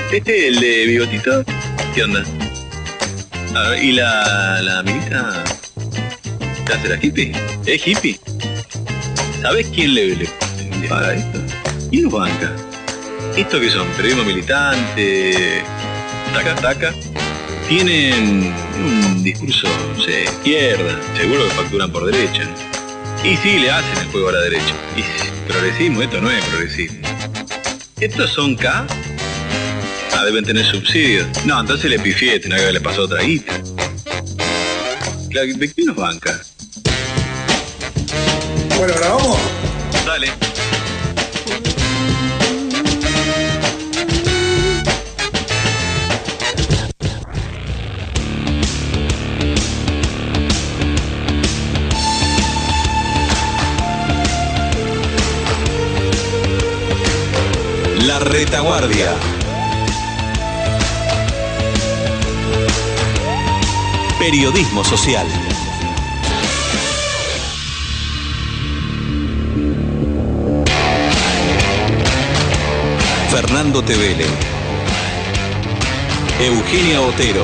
El de bigotito, ¿qué onda? A ver, ¿y la amiguita? ¿Te hace la hippie? ¿Es hippie? ¿Sabés quién le paga esto? ¿Quién los banca? ¿Esto qué son? ¿Periodismo militante? ¿Taca? Tienen un discurso, no sé, izquierda. Seguro que facturan por derecha. Y sí, le hacen el juego a la derecha. Y progresismo, esto no es progresismo. ¿Estos son K? Ah, deben tener subsidios. No, entonces le pifié, tenía que haberle pasado otra guita. Claro, ¿de quién nos banca? Bueno, ¿ahora vamos? Dale. La Retaguardia. Periodismo social. Fernando Tevele, Eugenia Otero,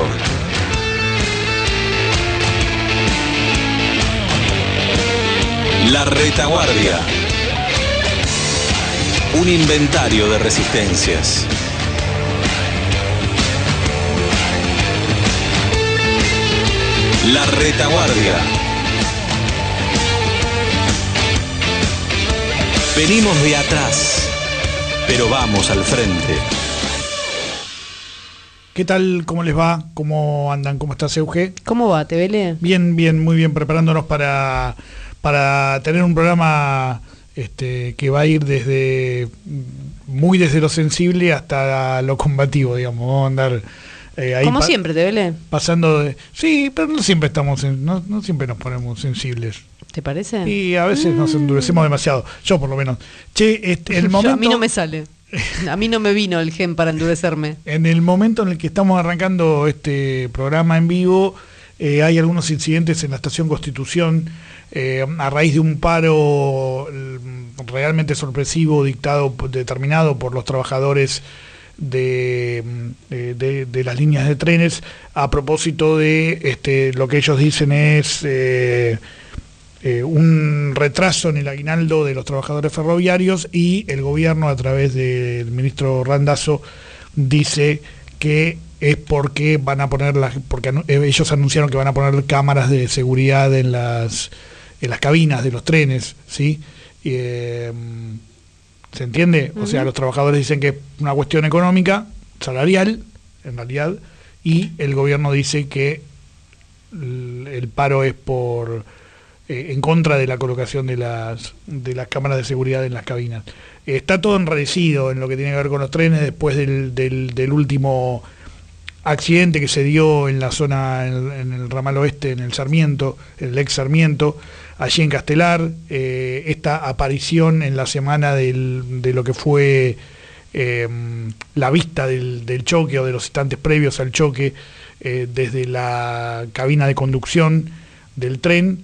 La Retaguardia. Un inventario de resistencias. La Retaguardia. Venimos de atrás, pero vamos al frente. ¿Qué tal? ¿Cómo les va? ¿Cómo andan? ¿Cómo estás, Euge? ¿Cómo va, Tevele? Bien, muy bien, preparándonos para tener un programa que va a ir desde lo sensible hasta lo combativo, digamos. Vamos a andar ahí como siempre, Tevele. Pasando de... Sí, pero no siempre no siempre nos ponemos sensibles. ¿Te parece? Y a veces nos endurecemos demasiado. Yo, por lo menos. Che, el momento... A mí no me sale. A mí no me vino el gen para endurecerme. En el momento en el que estamos arrancando este programa en vivo, hay algunos incidentes en la estación Constitución a raíz de un paro realmente sorpresivo determinado por los trabajadores de las líneas de trenes a propósito de lo que ellos dicen es un retraso en el aguinaldo de los trabajadores ferroviarios, y el gobierno, a través del ministro Randazzo, dice que es porque van a poner ellos anunciaron que van a poner cámaras de seguridad en las cabinas de los trenes, ¿sí? ¿Se entiende? O sea, los trabajadores dicen que es una cuestión económica, salarial, en realidad, y el gobierno dice que el paro es en contra de la colocación de las cámaras de seguridad en las cabinas. Está todo enrarecido en lo que tiene que ver con los trenes después del último accidente que se dio en la zona, en el ramal oeste, en el Sarmiento, el ex Sarmiento, allí en Castelar. Esta aparición en la semana de lo que fue la vista del choque, o de los instantes previos al choque, desde la cabina de conducción del tren,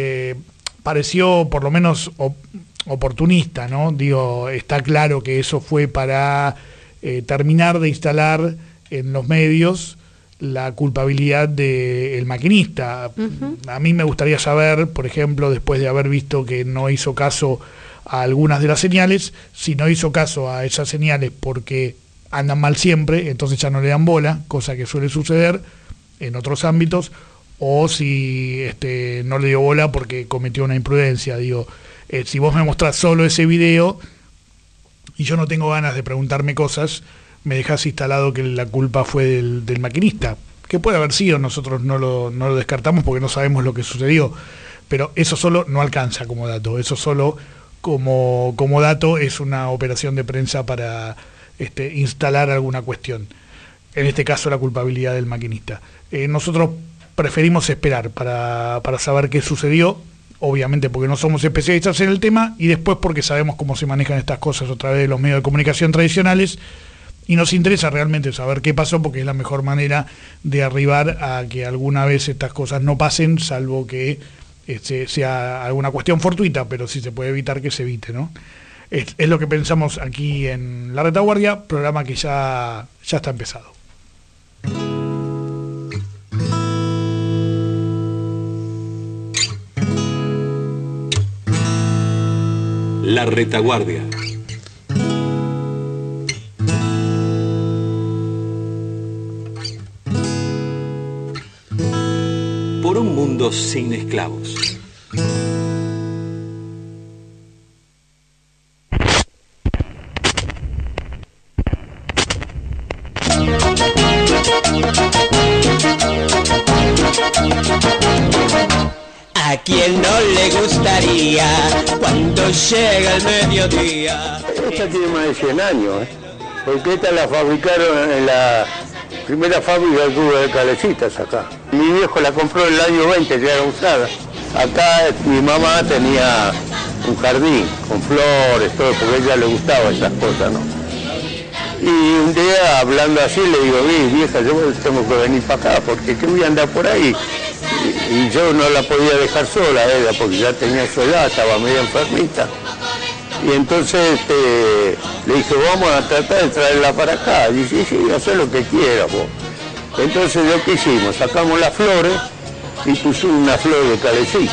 pareció por lo menos oportunista, ¿no? Digo, está claro que eso fue para terminar de instalar en los medios la culpabilidad del maquinista. A mí me gustaría saber, por ejemplo, después de haber visto que no hizo caso a algunas de las señales, si no hizo caso a esas señales porque andan mal siempre, entonces ya no le dan bola, cosa que suele suceder en otros ámbitos, o si no le dio bola porque cometió una imprudencia. Digo, si vos me mostrás solo ese video y yo no tengo ganas de preguntarme cosas, me dejás instalado que la culpa fue del maquinista, que puede haber sido, nosotros no lo descartamos porque no sabemos lo que sucedió, pero eso solo no alcanza como dato, eso solo como dato es una operación de prensa para instalar alguna cuestión, en este caso la culpabilidad del maquinista. Nosotros preferimos esperar para saber qué sucedió, obviamente porque no somos especialistas en el tema, y después porque sabemos cómo se manejan estas cosas a través de los medios de comunicación tradicionales, y nos interesa realmente saber qué pasó, porque es la mejor manera de arribar a que alguna vez estas cosas no pasen, salvo que sea alguna cuestión fortuita, pero si se puede evitar, que se evite, ¿no? es lo que pensamos aquí en La Retaguardia, programa que ya está empezado. La Retaguardia. Por un mundo sin esclavos. ¿A quién no le gustaría cuando llega el mediodía? Esta tiene más de 100 años, porque esta la fabricaron en la primera fábrica que hubo de calecitas acá. Mi viejo la compró en el año 20, ya era usada. Acá mi mamá tenía un jardín con flores, todo, porque a ella le gustaban esas cosas, ¿no? Y un día, hablando así, le digo, vieja, yo tengo que venir para acá, porque ¿qué voy a andar por ahí? Y yo no la podía dejar sola, ella, porque ya tenía su edad, estaba medio enfermita. Y entonces le dije, vamos a tratar de traerla para acá. Y dice, sí, haz lo que quieras vos. Entonces, ¿lo que hicimos? Sacamos las flores y pusimos una flor de calecita.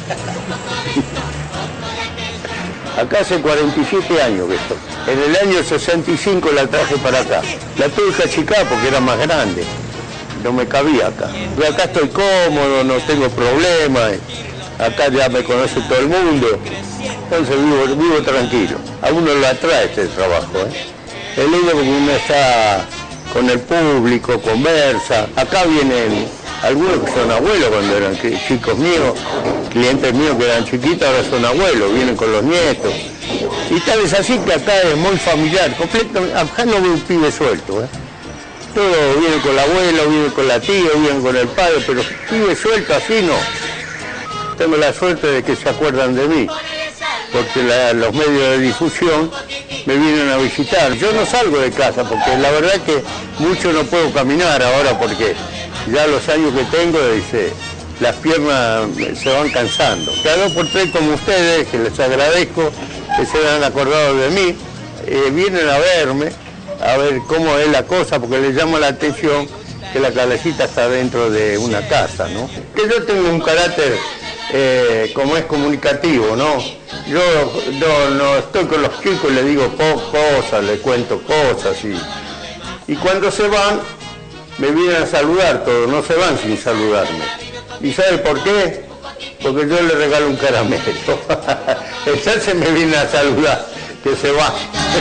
Acá hace 47 años que estoy. En el año 65 la traje para acá. La tuve que achicar porque era más grande. No me cabía acá. Y acá estoy cómodo, no tengo problemas. Acá ya me conoce todo el mundo. Entonces vivo tranquilo. A uno lo atrae este trabajo. Es lindo porque uno está con el público, conversa. Acá vienen algunos que son abuelos cuando eran chicos míos, clientes míos que eran chiquitos, ahora son abuelos, vienen con los nietos. Y tal es así que acá es muy familiar, completamente, acá no veo un pibe suelto. Todo viene con la abuela, viene con la tía, viene con el padre, pero pibe suelto así no. Tengo la suerte de que se acuerdan de mí, porque los medios de difusión me vienen a visitar. Yo no salgo de casa, porque la verdad es que mucho no puedo caminar ahora, porque ya los años que tengo, dice, las piernas se van cansando. Cada 2 por 3 como ustedes, que les agradezco, que se han acordado de mí, vienen a verme, a ver cómo es la cosa, porque les llama la atención que la calecita está dentro de una casa, ¿no? Que yo tengo un carácter, como es comunicativo, ¿no? Yo no estoy con los chicos, les digo cosas, les cuento cosas, y cuando se van, me vienen a saludar todos, no se van sin saludarme. ¿Y sabe por qué? Porque yo les regalo un caramelo. Entonces me vienen a saludar, que se va.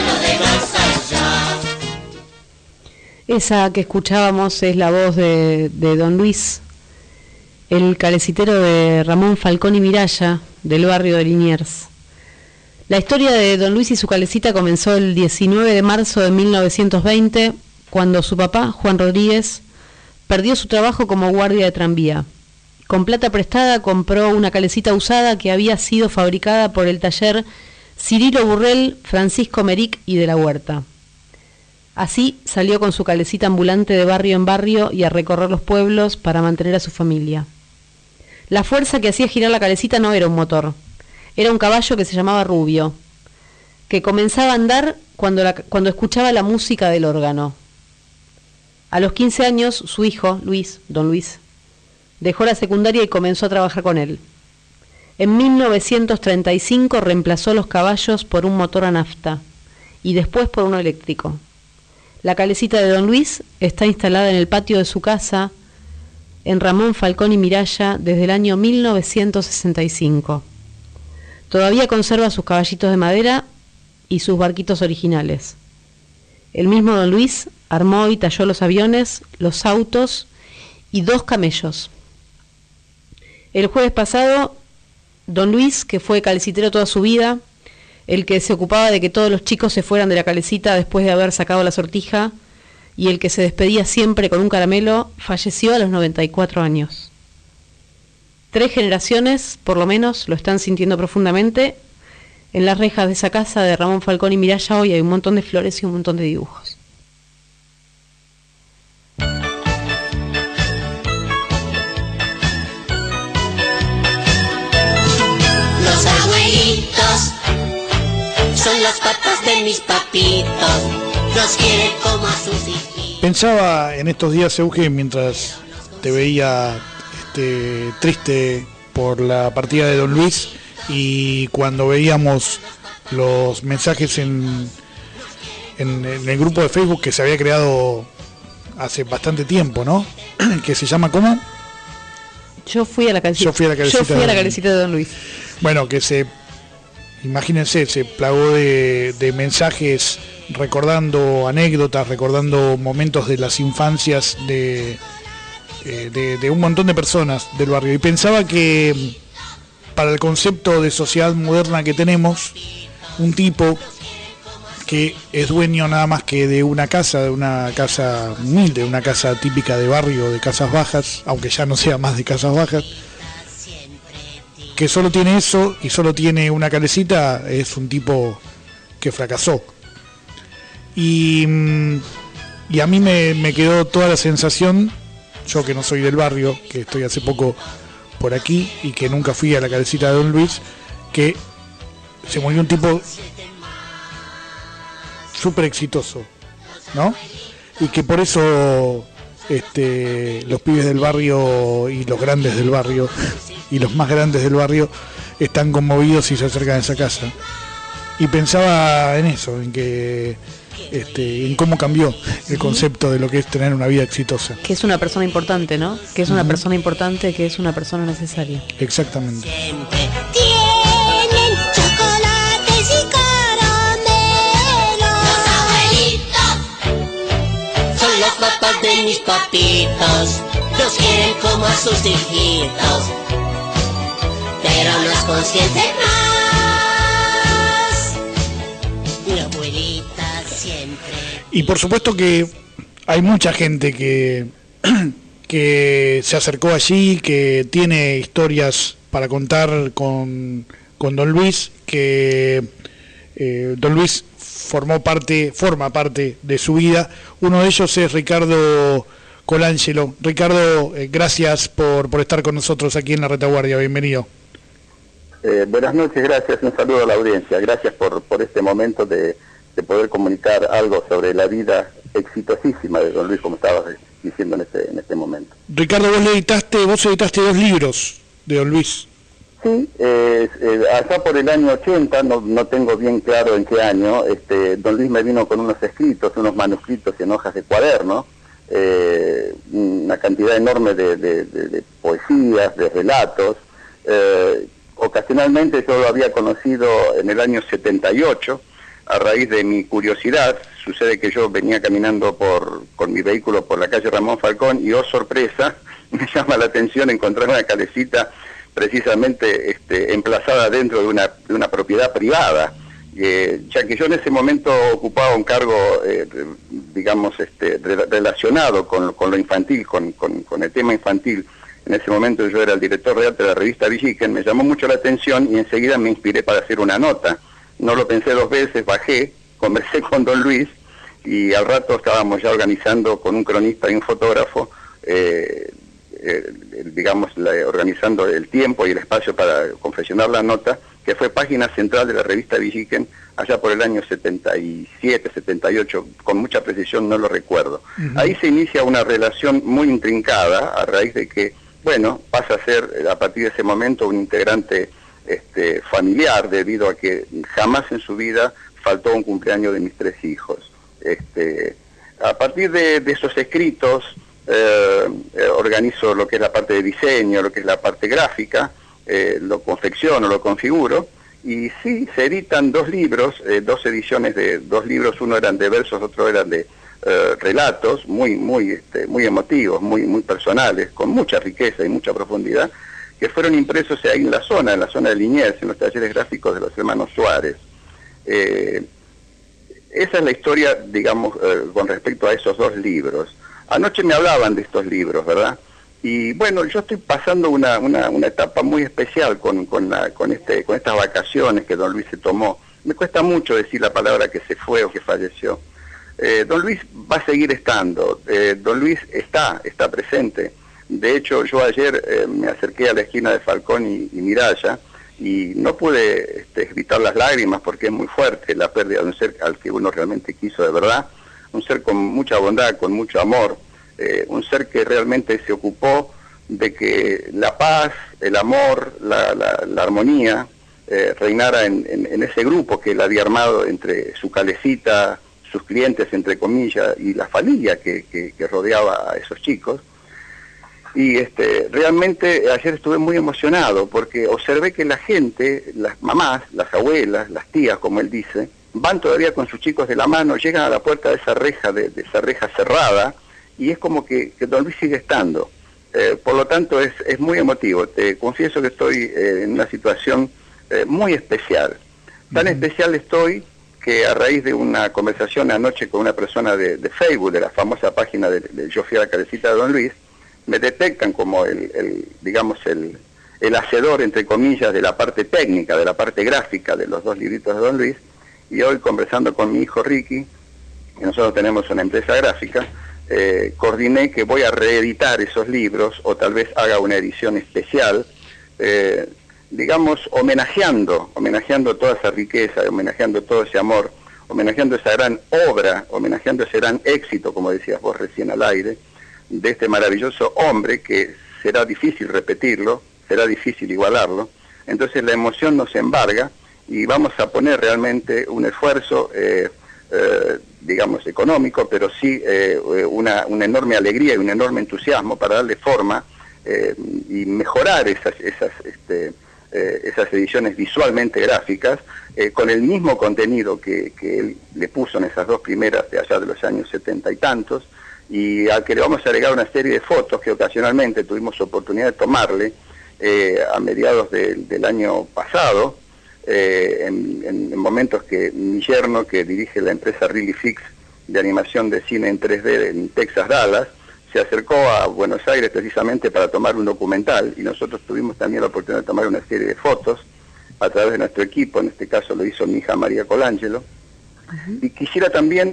Esa que escuchábamos es la voz de Don Luis, el calecitero de Ramón Falcón y Miralla, del barrio de Liniers. La historia de Don Luis y su calecita comenzó el 19 de marzo de 1920, cuando su papá, Juan Rodríguez, perdió su trabajo como guardia de tranvía. Con plata prestada compró una calecita usada que había sido fabricada por el taller Cirilo Burrell, Francisco Meric y de la Huerta. Así salió con su calecita ambulante de barrio en barrio y a recorrer los pueblos para mantener a su familia. La fuerza que hacía girar la calecita no era un motor, era un caballo que se llamaba Rubio, que comenzaba a andar cuando escuchaba la música del órgano. A los 15 años, su hijo, Don Luis, dejó la secundaria y comenzó a trabajar con él. En 1935 reemplazó los caballos por un motor a nafta y después por uno eléctrico. La calecita de Don Luis está instalada en el patio de su casa en Ramón Falcón y Miralla desde el año 1965. Todavía conserva sus caballitos de madera y sus barquitos originales. El mismo Don Luis armó y talló los aviones, los autos y 2 camellos. El jueves pasado, Don Luis, que fue calecitero toda su vida, el que se ocupaba de que todos los chicos se fueran de la calecita después de haber sacado la sortija y el que se despedía siempre con un caramelo, falleció a los 94 años. 3 generaciones, por lo menos, lo están sintiendo profundamente. En las rejas de esa casa de Ramón Falcón y Miralla hoy hay un montón de flores y un montón de dibujos. Los abuelitos Son los papás de mis papitos, los quiere como a sus hijitos. Pensaba en estos días, Euge, mientras te veía triste por la partida de Don Luis, y cuando veíamos los mensajes en el grupo de Facebook que se había creado hace bastante tiempo, ¿no? Que se llama ¿cómo? Yo fui a la calecita de Don Luis. Bueno, que imagínense, se plagó de mensajes recordando anécdotas, recordando momentos de las infancias de un montón de personas del barrio. Y pensaba que para el concepto de sociedad moderna que tenemos, un tipo que es dueño nada más que de una casa humilde, una casa típica de barrio, de casas bajas, aunque ya no sea más de casas bajas, que solo tiene eso y solo tiene una calecita, es un tipo que fracasó. Y a mí me quedó toda la sensación, yo que no soy del barrio, que estoy hace poco por aquí y que nunca fui a la calecita de Don Luis, que se murió un tipo súper exitoso, ¿no? Y que por eso los pibes del barrio y los grandes del barrio y los más grandes del barrio están conmovidos y se acercan a esa casa. Y pensaba en eso, en que en cómo cambió el concepto de lo que es tener una vida exitosa. Que es una persona importante, ¿no? Que es una persona importante, que es una persona necesaria. Exactamente. Tienen chocolates y caramelos. Los abuelitos son los papás de mis papitos. Los quieren como a sus hijitos, pero los consienten más. Mi abuelita siempre. Y por supuesto que hay mucha gente que se acercó allí, que tiene historias para contar con Don Luis, que Don Luis forma parte de su vida. Uno de ellos es Ricardo Colangelo. Ricardo, gracias por estar con nosotros aquí en La Retaguardia. Bienvenido. Buenas noches, gracias, un saludo a la audiencia. Gracias por este momento de poder comunicar algo sobre la vida exitosísima de Don Luis, como estabas diciendo en este momento. Ricardo, vos editaste 2 libros de Don Luis. Sí, allá por el año 80, no tengo bien claro en qué año, Don Luis me vino con unos escritos, unos manuscritos en hojas de cuaderno, una cantidad enorme de poesías, de relatos. Ocasionalmente yo lo había conocido en el año 78, a raíz de mi curiosidad. Sucede que yo venía caminando con mi vehículo por la calle Ramón Falcón y, oh sorpresa, me llama la atención encontrar una calecita precisamente emplazada dentro de una propiedad privada, ya que yo en ese momento ocupaba un cargo, relacionado con lo infantil, con el tema infantil. En ese momento yo era el director real de la revista Villiquen. Me llamó mucho la atención y enseguida me inspiré para hacer una nota. No lo pensé 2 veces, bajé, conversé con Don Luis y al rato estábamos ya organizando con un cronista y un fotógrafo, organizando el tiempo y el espacio para confeccionar la nota, que fue página central de la revista Villiquen allá por el año 77, 78, con mucha precisión no lo recuerdo. Ahí se inicia una relación muy intrincada a raíz de que, bueno, pasa a ser a partir de ese momento un integrante familiar, debido a que jamás en su vida faltó un cumpleaños de mis 3 hijos. A partir de esos escritos, organizo lo que es la parte de diseño, lo que es la parte gráfica, lo confecciono, lo configuro, y sí, se editan 2 libros, 2 ediciones de 2 libros, uno eran de versos, otro eran de relatos, muy emotivos, muy personales, con mucha riqueza y mucha profundidad, que fueron impresos ahí en la zona de Liniers, en los talleres gráficos de los hermanos Suárez. Esa es la historia, digamos, con respecto a esos 2 libros. Anoche me hablaban de estos libros, ¿verdad? Y bueno, yo estoy pasando una etapa muy especial con estas vacaciones que Don Luis se tomó. Me cuesta mucho decir la palabra que se fue o que falleció. Don Luis va a seguir estando. Don Luis está presente. De hecho, yo ayer me acerqué a la esquina de Falcón y Miralla y no pude evitar las lágrimas porque es muy fuerte la pérdida de un ser al que uno realmente quiso de verdad, un ser con mucha bondad, con mucho amor, un ser que realmente se ocupó de que la paz, el amor, la armonía reinara en ese grupo que él había armado entre su calecita, sus clientes, entre comillas, y la familia que rodeaba a esos chicos. Y realmente ayer estuve muy emocionado porque observé que la gente, las mamás, las abuelas, las tías, como él dice, van todavía con sus chicos de la mano, llegan a la puerta de esa reja, de esa reja cerrada, y es como que don Luis sigue estando. Por lo tanto es muy emotivo. Te confieso que estoy en una situación muy especial. Tan especial estoy que a raíz de una conversación anoche con una persona de Facebook, de la famosa página de Yo fui a la calecita de don Luis, me detectan como el hacedor, entre comillas, de la parte técnica, de la parte gráfica de los 2 libritos de don Luis, y hoy conversando con mi hijo Ricky, que nosotros tenemos una empresa gráfica, coordiné que voy a reeditar esos libros, o tal vez haga una edición especial, digamos, homenajeando toda esa riqueza, homenajeando todo ese amor, homenajeando esa gran obra, homenajeando ese gran éxito, como decías vos recién al aire, de este maravilloso hombre que será difícil repetirlo, será difícil igualarlo. Entonces la emoción nos embarga y vamos a poner realmente un esfuerzo, digamos, económico, pero sí una enorme alegría y un enorme entusiasmo para darle forma y mejorar esas ediciones visualmente gráficas con el mismo contenido que él le puso en esas 2 primeras de allá de los años 70 y tantos, y al que le vamos a agregar una serie de fotos que ocasionalmente tuvimos oportunidad de tomarle a mediados del año pasado, en momentos que mi yerno, que dirige la empresa Really Fix de animación de cine en 3D en Texas, Dallas, se acercó a Buenos Aires precisamente para tomar un documental, y nosotros tuvimos también la oportunidad de tomar una serie de fotos a través de nuestro equipo. En este caso lo hizo mi hija María Colangelo. Y quisiera también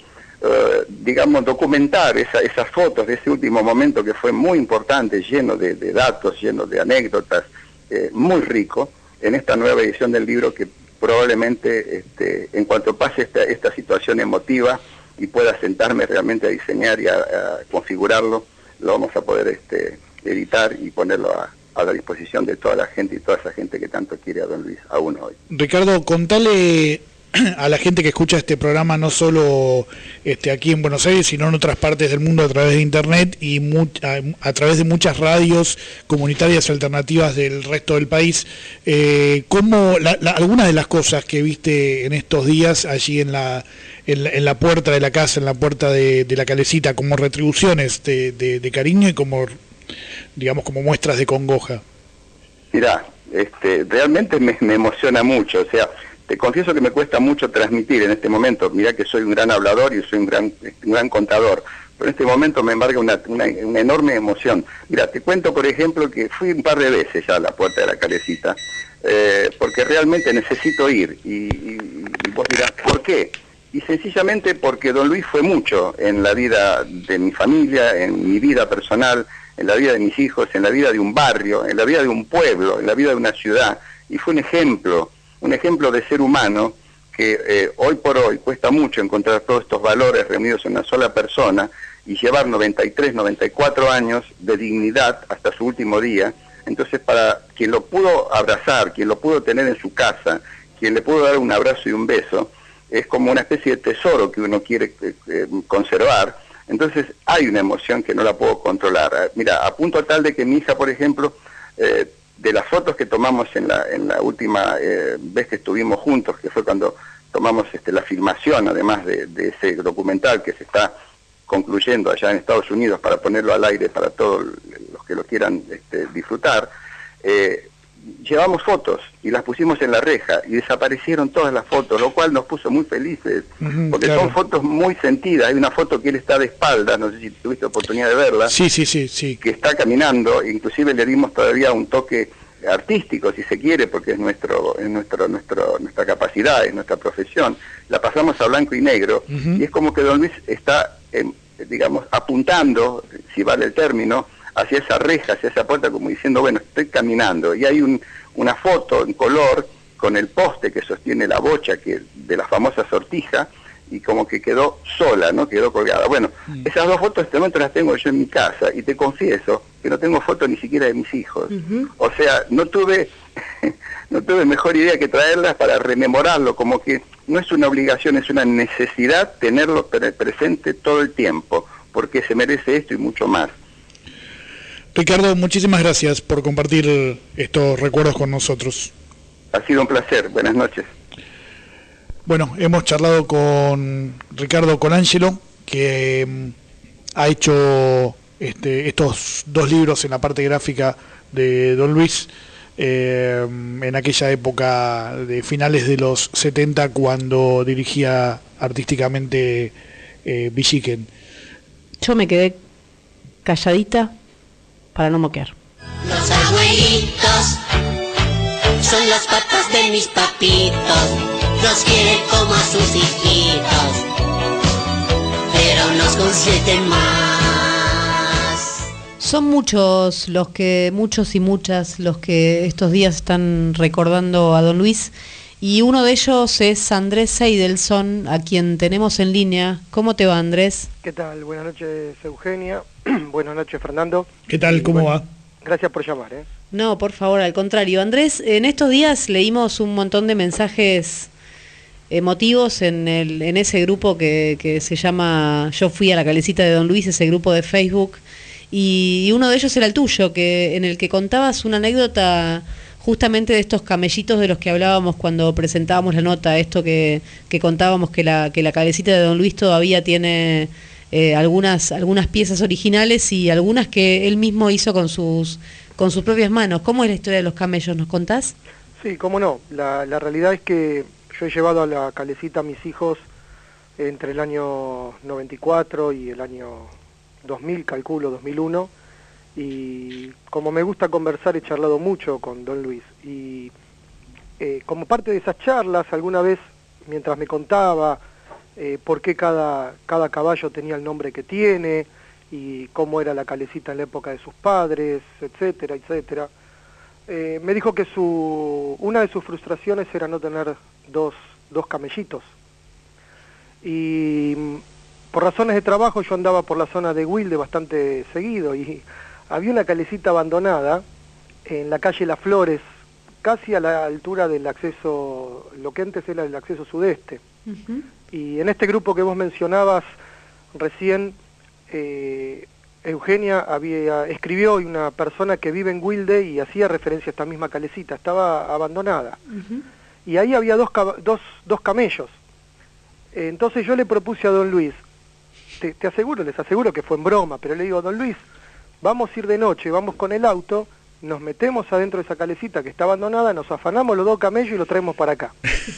digamos, documentar esas fotos de ese último momento que fue muy importante, lleno de datos, lleno de anécdotas, muy rico, en esta nueva edición del libro que probablemente, en cuanto pase esta situación emotiva y pueda sentarme realmente a diseñar y a configurarlo, lo vamos a poder editar y ponerlo a la disposición de toda la gente y toda esa gente que tanto quiere a don Luis aún hoy. Ricardo, contale a la gente que escucha este programa no solo aquí en Buenos Aires, sino en otras partes del mundo a través de internet y a través de muchas radios comunitarias alternativas del resto del país, cómo algunas de las cosas que viste en estos días allí en la puerta de la casa, en la puerta de la calecita, como retribuciones de cariño y como, digamos, como muestras de congoja. Mirá, realmente me emociona mucho, o sea, te confieso que me cuesta mucho transmitir en este momento. Mirá que soy un gran hablador y soy un gran contador, pero en este momento me embarga una enorme emoción. Mirá, te cuento, por ejemplo, que fui un par de veces ya a la puerta de la calecita, porque realmente necesito ir, y vos dirás, ¿por qué? Y sencillamente porque don Luis fue mucho en la vida de mi familia, en mi vida personal, en la vida de mis hijos, en la vida de un barrio, en la vida de un pueblo, en la vida de una ciudad, y fue un ejemplo de ser humano que hoy por hoy cuesta mucho encontrar todos estos valores reunidos en una sola persona y llevar 93, 94 años de dignidad hasta su último día. Entonces, para quien lo pudo abrazar, quien lo pudo tener en su casa, quien le pudo dar un abrazo y un beso, es como una especie de tesoro que uno quiere conservar. Entonces hay una emoción que no la puedo controlar. Mira, a punto tal de que mi hija, por ejemplo, de las fotos que tomamos en la última vez que estuvimos juntos, que fue cuando tomamos la filmación, además de ese documental que se está concluyendo allá en Estados Unidos para ponerlo al aire para todos los que lo quieran disfrutar, llevamos fotos y las pusimos en la reja y desaparecieron todas las fotos, lo cual nos puso muy felices, porque claro, son fotos muy sentidas. Hay una foto que él está de espaldas, no sé si tuviste oportunidad de verla, sí, que está caminando, inclusive le dimos todavía un toque artístico, si se quiere, porque es nuestra capacidad, es nuestra profesión. La pasamos a blanco y negro, y es como que don Luis está, digamos, apuntando, si vale el término, hacia esa reja, hacia esa puerta, como diciendo, bueno, estoy caminando. Y hay una foto en color con el poste que sostiene la bocha de la famosa sortija, y como que quedó sola, ¿no? Quedó colgada. Bueno, esas dos fotos en este momento las tengo yo en mi casa, y te confieso que no tengo fotos ni siquiera de mis hijos. O sea, no tuve mejor idea que traerlas para rememorarlo, como que no es una obligación, es una necesidad tenerlo presente todo el tiempo, porque se merece esto y mucho más. Ricardo, muchísimas gracias por compartir estos recuerdos con nosotros. Ha sido un placer, buenas noches. Bueno, hemos charlado con Ricardo Colangelo, que ha hecho estos dos libros en la parte gráfica de Don Luis, en aquella época de finales de los 70, cuando dirigía artísticamente Villiquen. Yo me quedé calladita para no moquear. Los abuelitos son los papás de mis papitos, los quieren como a sus hijitos, pero nos consienten más. Son muchos y muchas los que estos días están recordando a Don Luis, y uno de ellos es Andrés Seidelson, a quien tenemos en línea. ¿Cómo te va, Andrés? ¿Qué tal? Buenas noches, Eugenia. Buenas noches, Fernando. ¿Qué tal? ¿Cómo va? Gracias por llamar. No, por favor, al contrario. Andrés, en estos días leímos un montón de mensajes emotivos en ese grupo que se llama Yo fui a la calecita de Don Luis, ese grupo de Facebook, y uno de ellos era el tuyo, en el que contabas una anécdota justamente de estos camellitos de los que hablábamos cuando presentábamos la nota, esto que contábamos que la calecita de Don Luis todavía tiene algunas piezas originales y algunas que él mismo hizo con sus propias manos. ¿Cómo es la historia de los camellos? ¿Nos contás? Sí, cómo no. La realidad es que yo he llevado a la calecita a mis hijos entre el año 94 y el año 2000, calculo, 2001, y como me gusta conversar, he charlado mucho con Don Luis, y como parte de esas charlas, alguna vez, mientras me contaba por qué cada caballo tenía el nombre que tiene, y cómo era la calecita en la época de sus padres, etcétera, etcétera, me dijo que una de sus frustraciones era no tener dos camellitos. Y por razones de trabajo yo andaba por la zona de Wilde bastante seguido, y había una calecita abandonada en la calle Las Flores, casi a la altura del acceso, lo que antes era el acceso sudeste. Y en este grupo que vos mencionabas recién, Eugenia escribió, y una persona que vive en Wilde, y hacía referencia a esta misma calecita, estaba abandonada. Y ahí había dos camellos. Entonces yo le propuse a Don Luis, les aseguro que fue en broma, pero le digo, Don Luis, vamos a ir de noche, vamos con el auto, nos metemos adentro de esa calecita que está abandonada, nos afanamos los dos camellos y los traemos para acá.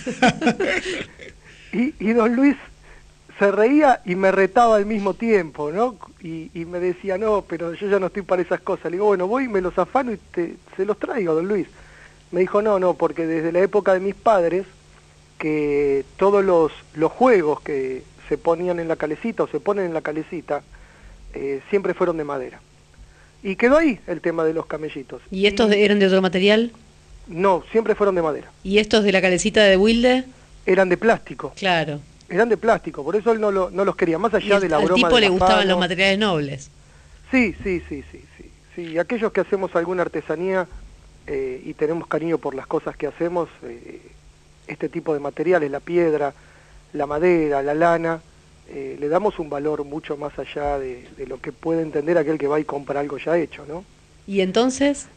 y Don Luis se reía y me retaba al mismo tiempo, ¿no? Y me decía, no, pero yo ya no estoy para esas cosas. Le digo, bueno, voy y me los afano y se los traigo, Don Luis. Me dijo, no, porque desde la época de mis padres, que todos los juegos que se ponían en la calecita o se ponen en la calecita, siempre fueron de madera. Y quedó ahí el tema de los camellitos. ¿Y estos eran de otro material? No, siempre fueron de madera. ¿Y estos de la calecita de Wilde? Eran de plástico. Claro. Eran de plástico, por eso él no los quería, más allá de la broma. Al tipo le gustaban palos. Los materiales nobles. Sí. Aquellos que hacemos alguna artesanía y tenemos cariño por las cosas que hacemos, este tipo de materiales, la piedra, la madera, la lana, le damos un valor mucho más allá de lo que puede entender aquel que va y compra algo ya hecho, ¿no? ¿Y entonces?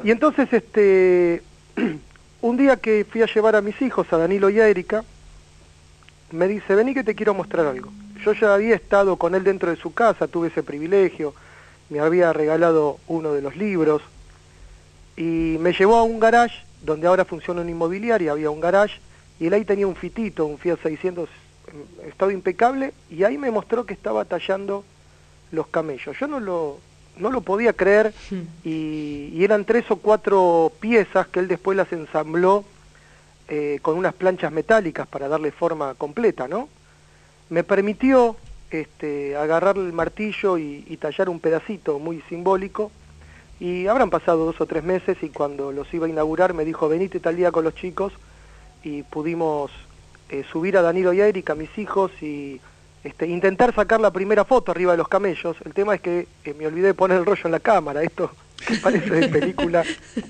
Un día que fui a llevar a mis hijos, a Danilo y a Erika, me dice, vení que te quiero mostrar algo. Yo ya había estado con él dentro de su casa, tuve ese privilegio, me había regalado uno de los libros, y me llevó a un garage, donde ahora funciona una inmobiliaria, había un garage, y él ahí tenía un Fitito, un Fiat 600 en estado impecable, y ahí me mostró que estaba tallando los camellos. Yo no lo podía creer, y eran 3 o 4 piezas que él después las ensambló con unas planchas metálicas para darle forma completa, ¿no? Me permitió agarrar el martillo y tallar un pedacito muy simbólico, Y habrán pasado 2 o 3 meses y cuando los iba a inaugurar me dijo, venite tal día con los chicos, y pudimos subir a Danilo y a Erika, mis hijos, y intentar sacar la primera foto arriba de los camellos. El tema es que me olvidé de poner el rollo en la cámara, esto que parece de película.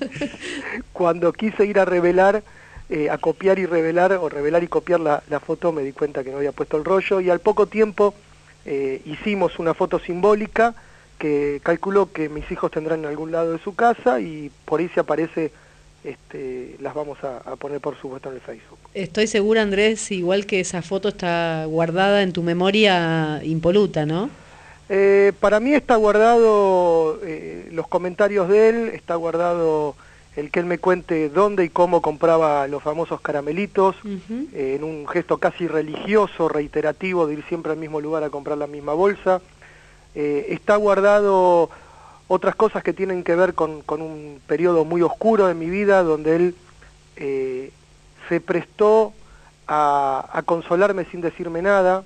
Cuando quise ir a revelar, a copiar y revelar, o revelar y copiar la foto, me di cuenta que no había puesto el rollo, y al poco tiempo hicimos una foto simbólica que calculo que mis hijos tendrán en algún lado de su casa, y por ahí se aparece, las vamos a poner por supuesto en el Facebook. Estoy segura, Andrés, igual que esa foto está guardada en tu memoria impoluta, ¿no? Para mí está guardado los comentarios de él, está guardado el que él me cuente dónde y cómo compraba los famosos caramelitos, en un gesto casi religioso, reiterativo, de ir siempre al mismo lugar a comprar la misma bolsa. Está guardado otras cosas que tienen que ver con un periodo muy oscuro de mi vida, donde él se prestó a consolarme sin decirme nada.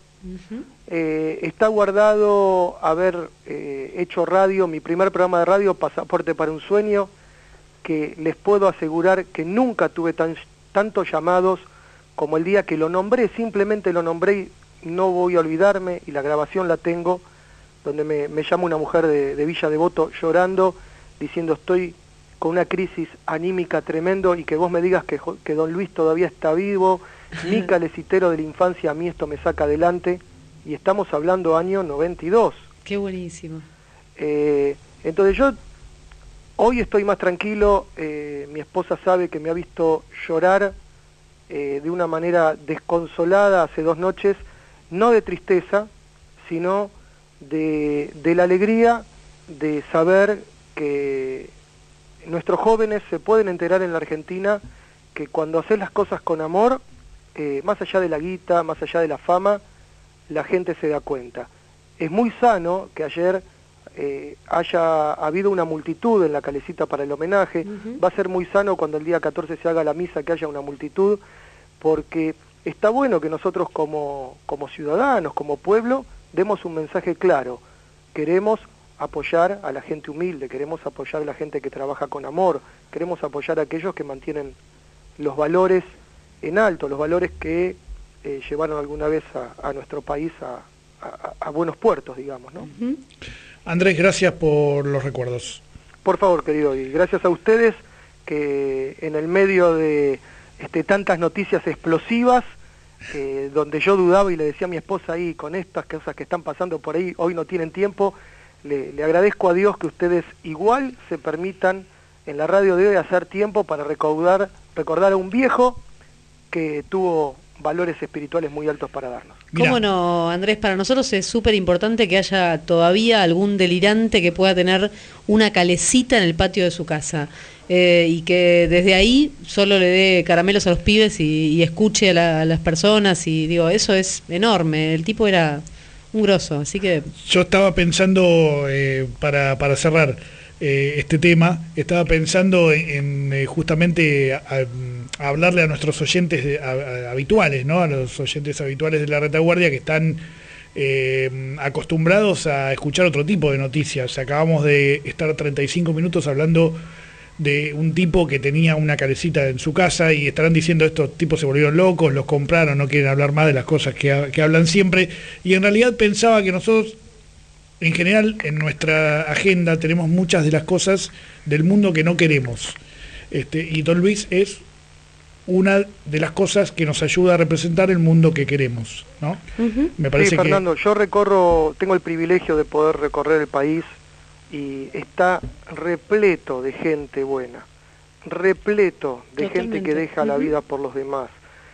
Está guardado haber hecho radio, mi primer programa de radio, Pasaporte para un Sueño, que les puedo asegurar que nunca tuve tantos llamados como el día que lo nombré, simplemente lo nombré y no voy a olvidarme, y la grabación la tengo, donde me llama una mujer de Villa Devoto llorando, diciendo estoy con una crisis anímica tremendo, y que vos me digas que don Luis todavía está vivo, mi calecitero de la infancia, a mí esto me saca adelante, y estamos hablando año 92. Qué buenísimo. Entonces yo hoy estoy más tranquilo, mi esposa sabe que me ha visto llorar de una manera desconsolada hace 2 noches, no de tristeza, sino de la alegría de saber que nuestros jóvenes se pueden enterar en la Argentina que cuando haces las cosas con amor, más allá de la guita, más allá de la fama, la gente se da cuenta. Es muy sano que ayer haya habido una multitud en la calecita para el homenaje. Va a ser muy sano cuando el día 14 se haga la misa que haya una multitud, porque está bueno que nosotros como ciudadanos, como pueblo, demos un mensaje claro. Queremos apoyar a la gente humilde, queremos apoyar a la gente que trabaja con amor, queremos apoyar a aquellos que mantienen los valores en alto, los valores que llevaron alguna vez a nuestro país a buenos puertos, digamos, ¿no? Andrés, gracias por los recuerdos. Por favor, querido, y gracias a ustedes que en el medio de tantas noticias explosivas, donde yo dudaba y le decía a mi esposa ahí, con estas cosas que están pasando por ahí, hoy no tienen tiempo, le agradezco a Dios que ustedes igual se permitan en la radio de hoy hacer tiempo para recordar a un viejo que tuvo valores espirituales muy altos para darnos. Mirá. ¿Cómo no, Andrés? Para nosotros es súper importante que haya todavía algún delirante que pueda tener una calecita en el patio de su casa, y que desde ahí solo le dé caramelos a los pibes y escuche a las personas, y digo, eso es enorme. El tipo era un grosso, así que... Yo estaba pensando, para cerrar este tema, estaba pensando en justamente a hablarle a nuestros oyentes habituales, ¿no? A los oyentes habituales de la retaguardia que están acostumbrados a escuchar otro tipo de noticias. Acabamos de estar 35 minutos hablando de un tipo que tenía una calecita en su casa, y estarán diciendo estos tipos se volvieron locos, los compraron, no quieren hablar más de las cosas que hablan siempre, y en realidad pensaba que nosotros en general en nuestra agenda tenemos muchas de las cosas del mundo que no queremos, y don Luis es una de las cosas que nos ayuda a representar el mundo que queremos, ¿no? Me parece sí, Fernando, que... yo tengo el privilegio de poder recorrer el país, y está repleto de gente buena, repleto de gente que deja la vida por los demás,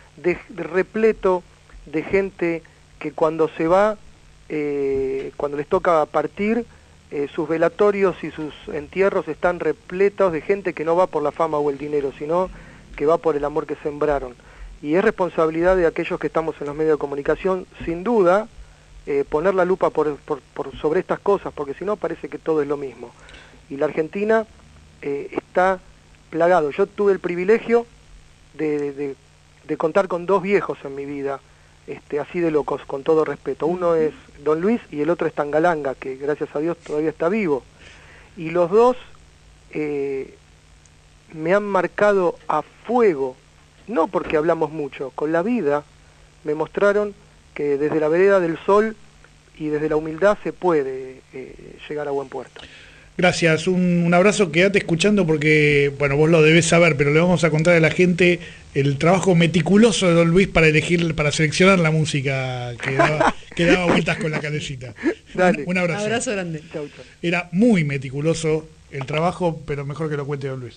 repleto de gente que cuando se va, cuando les toca partir, sus velatorios y sus entierros están repletos de gente que no va por la fama o el dinero, sino que va por el amor que sembraron. Y es responsabilidad de aquellos que estamos en los medios de comunicación, sin duda, poner la lupa sobre estas cosas, porque si no parece que todo es lo mismo. Y la Argentina está plagado. Yo tuve el privilegio de contar con 2 viejos en mi vida, así de locos, con todo respeto. Uno es don Luis y el otro es Tangalanga, que gracias a Dios todavía está vivo. Y los dos me han marcado a fuego, no porque hablamos mucho, con la vida me mostraron que desde la vereda del sol y desde la humildad se puede llegar a buen puerto. Gracias, un abrazo, quédate escuchando porque, bueno, vos lo debés saber, pero le vamos a contar a la gente el trabajo meticuloso de Don Luis para seleccionar la música que daba vueltas con la calecita. Dale. Un abrazo. Abrazo grande. Chau, chau. Era muy meticuloso el trabajo, pero mejor que lo cuente Don Luis.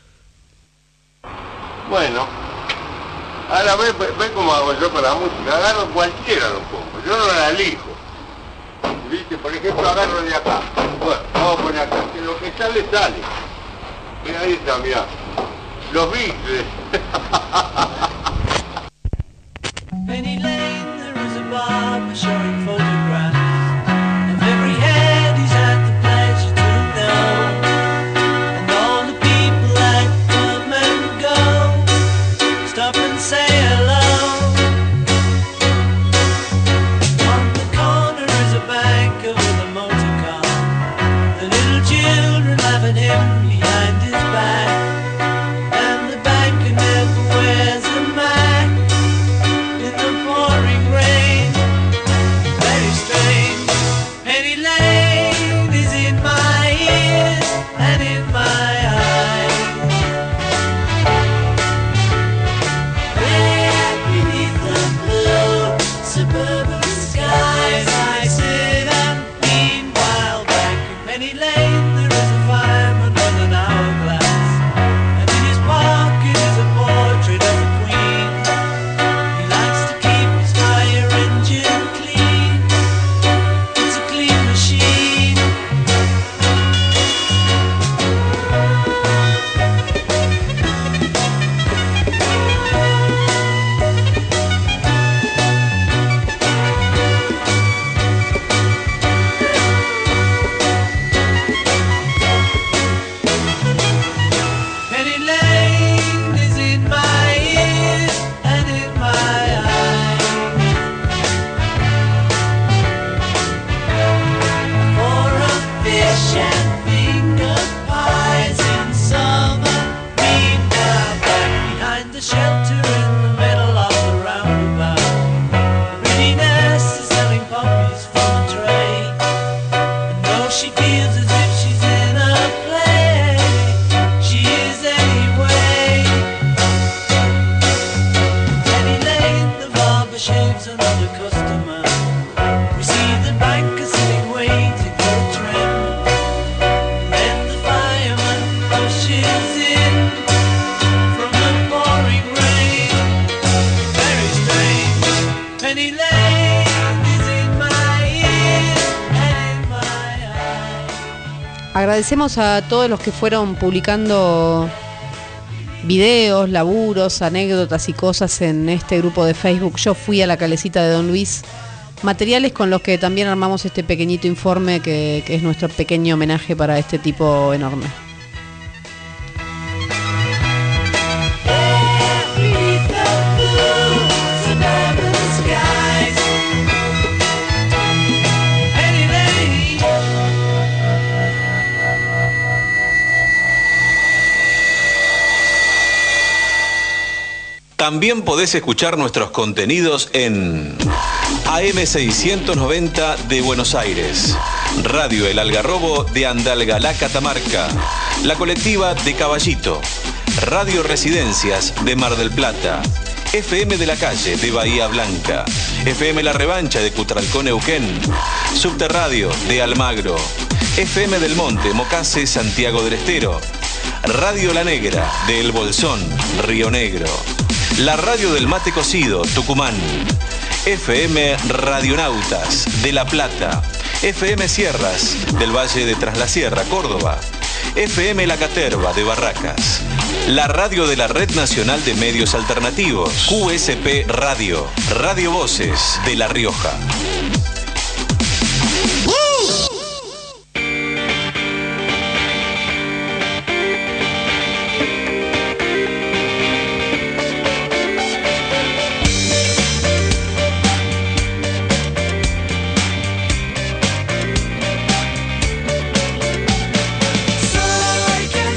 Bueno, ahora ve cómo hago yo con la música, agarro cualquiera lo pongo, yo no la elijo. ¿Viste? Por ejemplo, agarro de acá. Bueno, vamos a poner acá, que lo que sale, sale. Mira, ahí está, mirá. Los Beatles. Penny Lane, there is a barber showing photographs of every head he's had the pleasure to know, and all the people that come and go stop and say hello. On the corner is a banker with a motor car, the little children laughing him behind his back, and the banker never wears a mask in the pouring rain. Very strange. Penny Lane is in my ears and in my eyes. There beneath the blue suburban skies I sit and meanwhile back in Penny Lane there is a fireman with an hourglass, and in his pocket is a portrait of a queen. He likes to keep his fire engine clean. It's a clean machine. Penny Lane is in my ears and in my eyes. For a fish and finger pies in summer, meanwhile back behind the shelter in the middle of the roundabout, the pretty nurse is selling puppies from a tray, and though she feels as if she's in a play, she is anyway. Penny Lane, the barber shaves another customer. We see the banker sitting waiting for a trim, and then the fireman rushes in from the pouring rain. Very strange. Penny Lane is in my ears and in my eyes. Agradecemos a todos los que fueron publicando videos, laburos, anécdotas y cosas en este grupo de Facebook. Yo fui a la calecita de Don Luis. Materiales con los que también armamos este pequeñito informe que es nuestro pequeño homenaje para este tipo enorme. Beneath the blue suburban skies, Penny Lane. También podés escuchar nuestros contenidos en AM690 de Buenos Aires, Radio El Algarrobo de Andalgalá, Catamarca, La Colectiva de Caballito, Radio Residencias de Mar del Plata, FM de la Calle de Bahía Blanca, FM La Revancha de Cutralcón, Neuquén, Subterradio de Almagro, FM del Monte, Mocase, Santiago del Estero, Radio La Negra de El Bolsón, Río Negro, la Radio del Mate Cocido, Tucumán, FM Radionautas de La Plata, FM Sierras del Valle de Tras la Sierra, Córdoba, FM La Caterva de Barracas, la radio de la Red Nacional de Medios Alternativos, QSP Radio, Radio Voces de La Rioja. So I can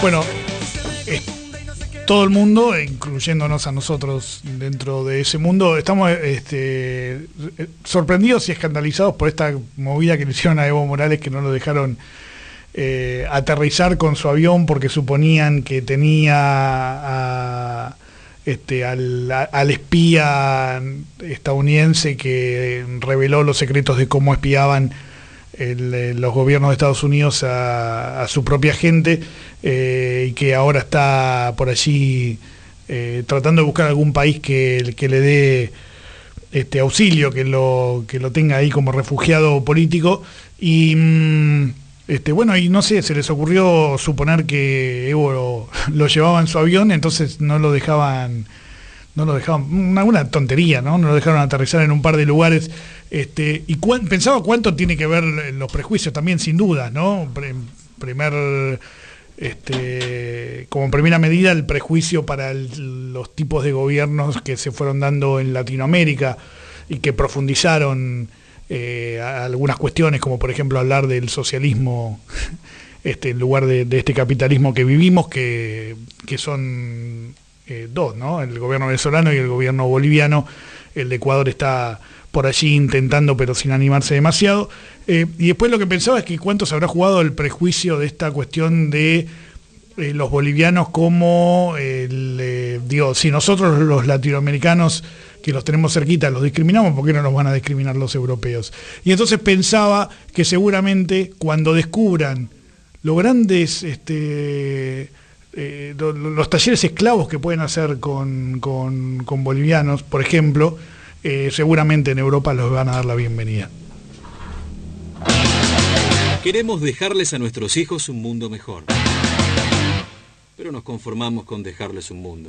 Bueno, todo el mundo, incluyéndonos a nosotros dentro de ese mundo, estamos sorprendidos y escandalizados por esta movida que le hicieron a Evo Morales, que no lo dejaron aterrizar con su avión porque suponían que tenía al espía estadounidense que reveló los secretos de cómo espiaban los gobiernos de Estados Unidos a su propia gente, y que ahora está por allí tratando de buscar algún país que le dé auxilio, que lo tenga ahí como refugiado político. Y bueno, y no sé, se les ocurrió suponer que Evo lo llevaba en su avión, entonces no lo dejaban, una tontería, ¿no? No lo dejaron aterrizar en un par de lugares, y pensaba cuánto tiene que ver los prejuicios también, sin duda, ¿no? Como primera medida, el prejuicio para los tipos de gobiernos que se fueron dando en Latinoamérica y que profundizaron algunas cuestiones, como por ejemplo hablar del socialismo en lugar de este capitalismo que vivimos, que son dos, ¿no? El gobierno venezolano y el gobierno boliviano. El de Ecuador está por allí intentando, pero sin animarse demasiado. Y después lo que pensaba es que cuánto se habrá jugado el prejuicio de esta cuestión de los bolivianos como, si nosotros los latinoamericanos que los tenemos cerquita los discriminamos, ¿por qué no nos van a discriminar los europeos? Y entonces pensaba que seguramente cuando descubran los grandes los talleres esclavos que pueden hacer con bolivianos, por ejemplo, seguramente en Europa los van a dar la bienvenida. Queremos dejarles a nuestros hijos un mundo mejor, pero nos conformamos con dejarles un mundo.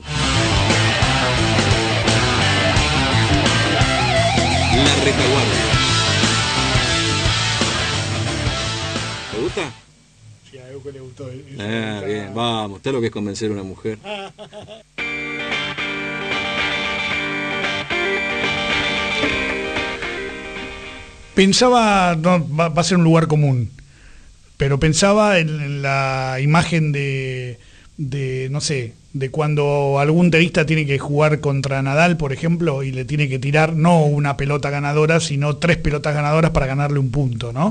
La Retaguardia. ¿Te gusta? Sí, a Euco le gustó. Bien, vamos, está lo que es convencer a una mujer. Pensaba, no, va a ser un lugar común, pero pensaba en la imagen de no sé, de cuando algún tenista tiene que jugar contra Nadal, por ejemplo, y le tiene que tirar no una pelota ganadora, sino 3 pelotas ganadoras para ganarle un punto, ¿no?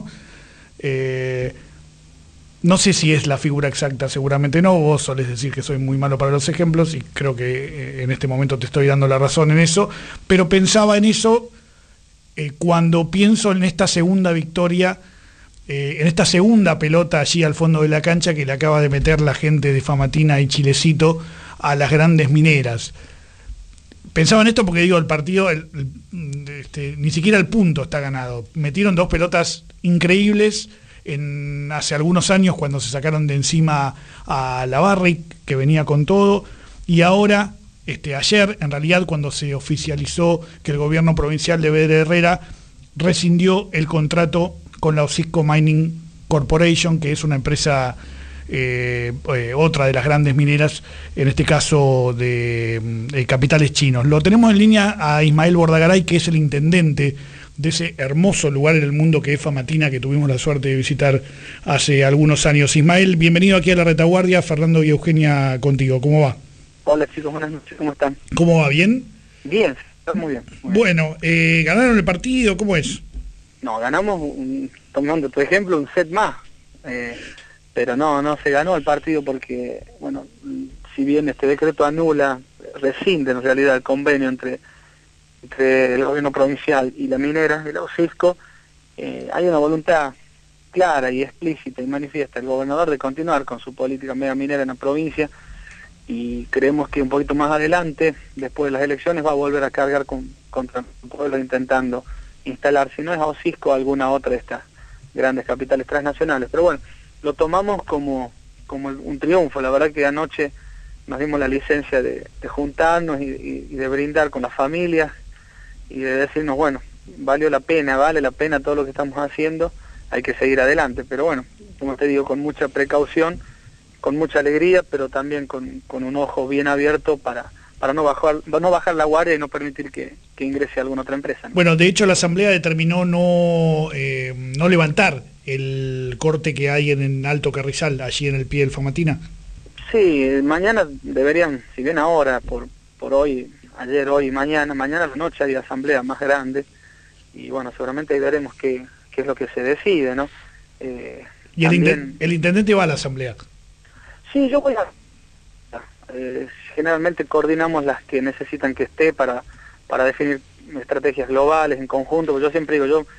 No sé si es la figura exacta, seguramente no. Vos solés decir que soy muy malo para los ejemplos y creo que en este momento te estoy dando la razón en eso, pero pensaba en eso cuando pienso en esta segunda victoria, en esta segunda pelota allí al fondo de la cancha que le acaba de meter la gente de Famatina y Chilecito a las grandes mineras. Pensaba en esto porque digo, el partido ni siquiera el punto está ganado. Metieron 2 pelotas increíbles hace algunos años cuando se sacaron de encima a la Barrick, que venía con todo, y ahora, ayer, en realidad, cuando se oficializó que el gobierno provincial de Vedra Herrera rescindió el contrato con la Osisko Mining Corporation, que es una empresa, otra de las grandes mineras, en este caso de capitales chinos. Lo tenemos en línea a Ismael Bordagaray, que es el intendente de ese hermoso lugar en el mundo que es Famatina, que tuvimos la suerte de visitar hace algunos años. Ismael, bienvenido aquí a La Retaguardia. Fernando y Eugenia contigo, ¿cómo va? Hola chicos, buenas noches, ¿cómo están? ¿Cómo va? ¿Bien? Bien, muy bien. Bueno, ¿ganaron el partido? ¿Cómo es? No, ganamos, tomando tu ejemplo, un set más, pero no se ganó el partido porque, bueno, si bien este decreto rescinde en realidad el convenio entre el gobierno provincial y la minera de la Osisko, hay una voluntad clara y explícita y manifiesta del gobernador de continuar con su política mega minera en la provincia, y creemos que un poquito más adelante, después de las elecciones, va a volver a cargar contra el pueblo intentando instalar, si no es a Osisko, alguna otra de estas grandes capitales transnacionales. Pero bueno, lo tomamos como un triunfo. La verdad que anoche nos dimos la licencia de juntarnos y de brindar con las familias y de decirnos, bueno, vale la pena todo lo que estamos haciendo, hay que seguir adelante. Pero bueno, como te digo, con mucha precaución, con mucha alegría, pero también con un ojo bien abierto para no bajar la guardia y no permitir que ingrese alguna otra empresa, ¿no? Bueno, de hecho la Asamblea determinó no levantar el corte que hay en Alto Carrizal, allí en el pie del Famatina. Sí, mañana deberían, si bien ahora, por hoy, ayer, hoy, mañana a la noche hay asamblea más grande, y bueno, seguramente ahí veremos qué es lo que se decide, ¿no? ¿Y también, el intendente va a la asamblea? Sí, yo voy a... generalmente coordinamos las que necesitan que esté para definir estrategias globales en conjunto, porque yo siempre digo, yo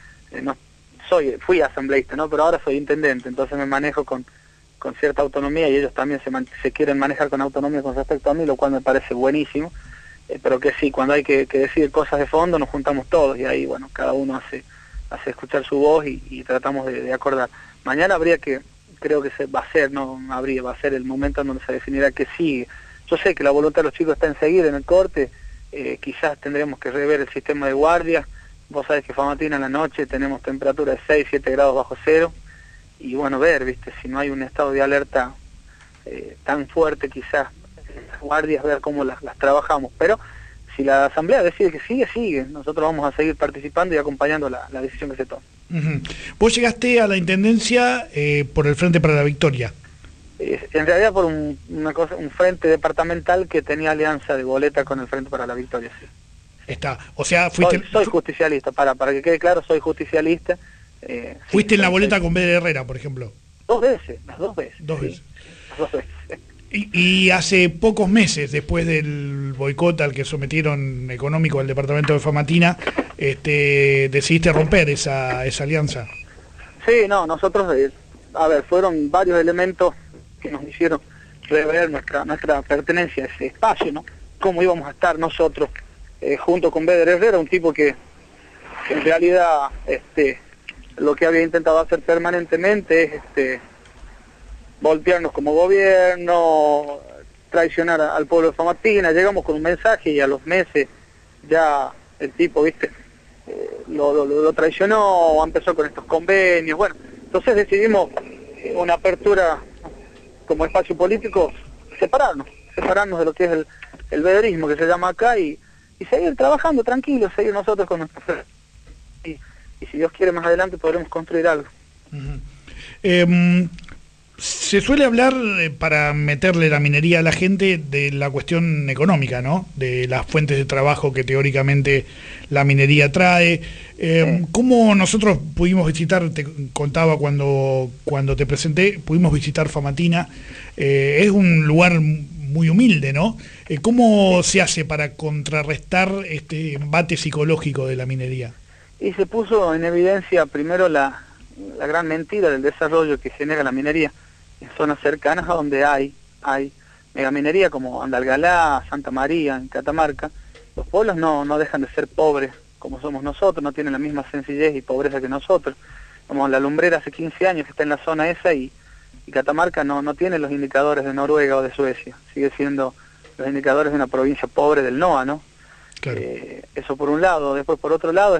fui asambleísta, ¿no? Pero ahora soy intendente, entonces me manejo con cierta autonomía, y ellos también se quieren manejar con autonomía con respecto a mí, lo cual me parece buenísimo, pero que sí, cuando hay que decidir cosas de fondo nos juntamos todos, y ahí, bueno, cada uno hace escuchar su voz y tratamos de acordar. Mañana creo que va a ser el momento en donde se definirá qué sigue. Yo sé que la voluntad de los chicos está en seguir en el corte, quizás tendremos que rever el sistema de guardia. Vos sabés que Famatina en la noche tenemos temperatura de 6, 7 grados bajo cero, y bueno, viste, si no hay un estado de alerta tan fuerte, quizás las guardias, ver cómo las trabajamos, pero si la asamblea decide que sigue, nosotros vamos a seguir participando y acompañando la decisión que se tome. Vos llegaste a la intendencia por el Frente para la Victoria. En realidad por un frente departamental que tenía alianza de boleta con el Frente para la Victoria, sí. Está, o sea, fuiste... Soy justicialista, para que quede claro, soy justicialista. ¿Fuiste en la boleta con Beder Herrera, por ejemplo? Las dos veces. Dos veces. Las dos veces. Y hace pocos meses, después del boicot al que sometieron económico al departamento de Famatina, decidiste romper esa alianza. Sí, no, nosotros, fueron varios elementos que nos hicieron rever nuestra pertenencia a ese espacio, ¿no? Cómo íbamos a estar nosotros junto con Beder Herrera, un tipo que en realidad lo que había intentado hacer permanentemente es voltearnos como gobierno, traicionar al pueblo de Famatina. Llegamos con un mensaje y a los meses ya el tipo, lo traicionó, empezó con estos convenios. Bueno, entonces decidimos una apertura como espacio político, separarnos de lo que es el bederismo que se llama acá, y seguir trabajando tranquilos, seguir nosotros con nuestra fe. Y si Dios quiere, más adelante podremos construir algo. Se suele hablar, para meterle la minería a la gente, de la cuestión económica, ¿no? De las fuentes de trabajo que teóricamente la minería trae. ¿Cómo nosotros pudimos visitar, te contaba cuando te presenté, pudimos visitar Famatina? Es un lugar muy humilde, ¿no? ¿Cómo se hace para contrarrestar este embate psicológico de la minería? Y se puso en evidencia primero la gran mentira del desarrollo que genera la minería en zonas cercanas a donde hay megaminería, como Andalgalá, Santa María, en Catamarca. Los pueblos no dejan de ser pobres como somos nosotros, no tienen la misma sencillez y pobreza que nosotros. Como la Lumbrera hace 15 años que está en la zona esa, y Catamarca no tiene los indicadores de Noruega o de Suecia, sigue siendo los indicadores de una provincia pobre del NOA, ¿no? Claro. Eso por un lado. Después por otro lado,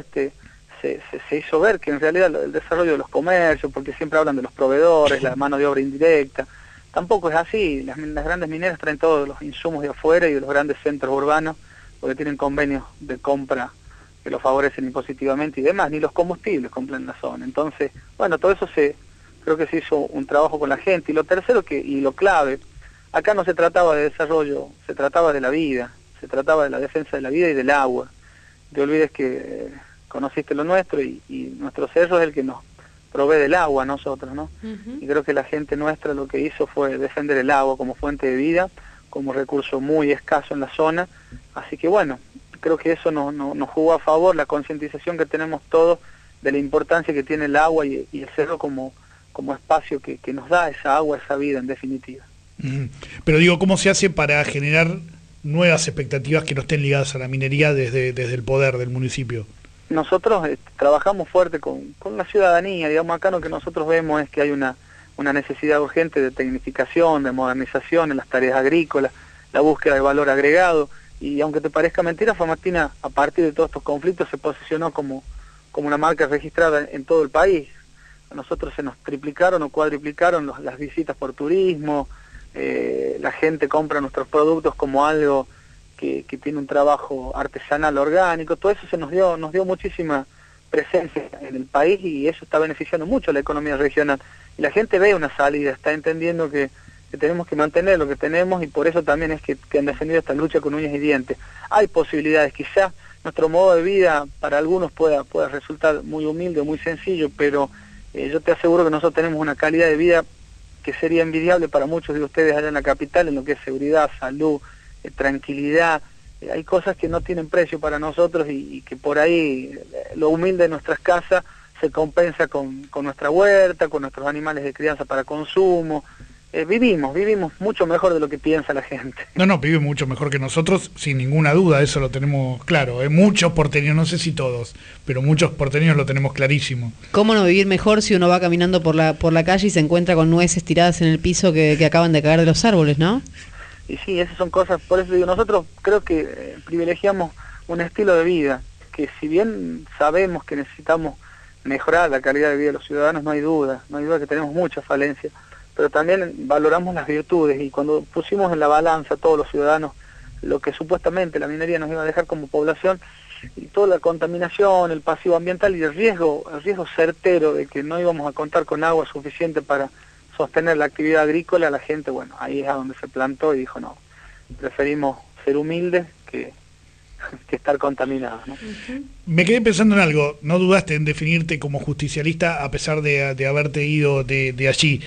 se hizo ver que en realidad el desarrollo de los comercios, porque siempre hablan de los proveedores, la mano de obra indirecta, tampoco es así. Las grandes mineras traen todos los insumos de afuera y de los grandes centros urbanos, porque tienen convenios de compra que los favorecen impositivamente y demás, ni los combustibles compran en la zona. Entonces, bueno, todo eso creo que se hizo un trabajo con la gente. Y lo tercero, y lo clave, acá no se trataba de desarrollo, se trataba de la vida, se trataba de la defensa de la vida y del agua. No te olvides que conociste lo nuestro, y nuestro cerro es el que nos provee del agua a nosotros, ¿no? Y creo que la gente nuestra lo que hizo fue defender el agua como fuente de vida, como recurso muy escaso en la zona. Así que bueno, creo que eso nos jugó a favor, la concientización que tenemos todos de la importancia que tiene el agua y el cerro como espacio que nos da esa agua, esa vida en definitiva. Pero digo, ¿cómo se hace para generar nuevas expectativas que no estén ligadas a la minería desde el poder del municipio? Nosotros trabajamos fuerte con la ciudadanía. Digamos, acá lo que nosotros vemos es que hay una necesidad urgente de tecnificación, de modernización en las tareas agrícolas, la búsqueda de valor agregado, y aunque te parezca mentira, Famatina, a partir de todos estos conflictos, se posicionó como una marca registrada en todo el país. A nosotros se nos triplicaron o cuadriplicaron las visitas por turismo, la gente compra nuestros productos como algo que tiene un trabajo artesanal orgánico. Todo eso nos dio muchísima presencia en el país, y eso está beneficiando mucho a la economía regional. Y la gente ve una salida, está entendiendo que que tenemos que mantener lo que tenemos y por eso también es que han defendido esta lucha con uñas y dientes. Hay posibilidades, quizás nuestro modo de vida para algunos pueda resultar muy humilde, muy sencillo, pero yo te aseguro que nosotros tenemos una calidad de vida que sería envidiable para muchos de ustedes allá en la capital, en lo que es seguridad, salud, tranquilidad. Hay cosas que no tienen precio para nosotros y que por ahí lo humilde de nuestras casas se compensa con nuestra huerta, con nuestros animales de crianza para consumo. Vivimos mucho mejor de lo que piensa la gente. No, vive mucho mejor que nosotros, sin ninguna duda, eso lo tenemos claro. Muchos porteños, no sé si todos, pero muchos porteños lo tenemos clarísimo. ¿Cómo no vivir mejor si uno va caminando por la calle y se encuentra con nueces tiradas en el piso que acaban de caer de los árboles, ¿no? Y sí, esas son cosas, por eso digo, nosotros creo que privilegiamos un estilo de vida, que si bien sabemos que necesitamos mejorar la calidad de vida de los ciudadanos, no hay duda que tenemos muchas falencias, pero también valoramos las virtudes, y cuando pusimos en la balanza a todos los ciudadanos lo que supuestamente la minería nos iba a dejar como población, y toda la contaminación, el pasivo ambiental y el riesgo certero de que no íbamos a contar con agua suficiente para sostener la actividad agrícola, la gente, bueno, ahí es a donde se plantó y dijo, no, preferimos ser humildes que estar contaminados, ¿no? Me quedé pensando en algo, no dudaste en definirte como justicialista a pesar de haberte ido de allí,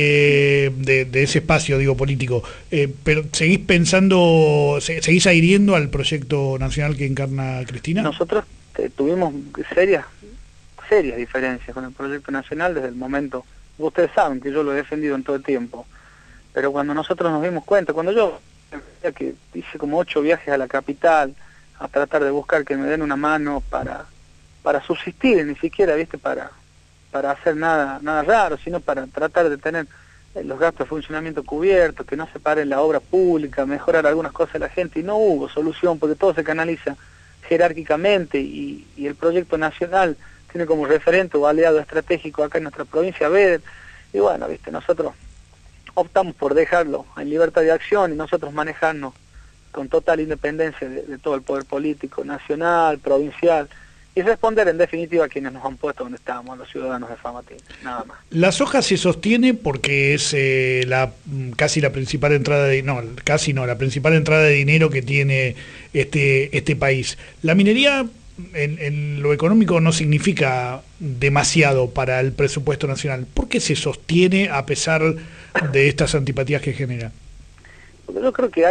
de ese espacio, digo, político, pero ¿seguís pensando, seguís adhiriendo al proyecto nacional que encarna Cristina? Nosotros tuvimos serias diferencias con el proyecto nacional desde el momento, ustedes saben que yo lo he defendido en todo el tiempo, pero cuando nosotros nos dimos cuenta, cuando yo que hice como 8 viajes a la capital, a tratar de buscar que me den una mano para subsistir, ni siquiera, viste, para hacer nada raro, sino para tratar de tener los gastos de funcionamiento cubiertos, que no se pare la obra pública, mejorar algunas cosas de la gente, y no hubo solución, porque todo se canaliza jerárquicamente, y el proyecto nacional tiene como referente o aliado estratégico acá en nuestra provincia Beder, y bueno, viste, nosotros optamos por dejarlo en libertad de acción y nosotros manejarnos con total independencia de todo el poder político, nacional, provincial, y responder en definitiva a quienes nos han puesto donde estábamos, los ciudadanos de Famatín, nada más. La soja se sostiene porque es casi la principal entrada la principal entrada de dinero que tiene este país. La minería en lo económico no significa demasiado para el presupuesto nacional. ¿Por qué se sostiene a pesar de estas antipatías que genera? Porque yo creo que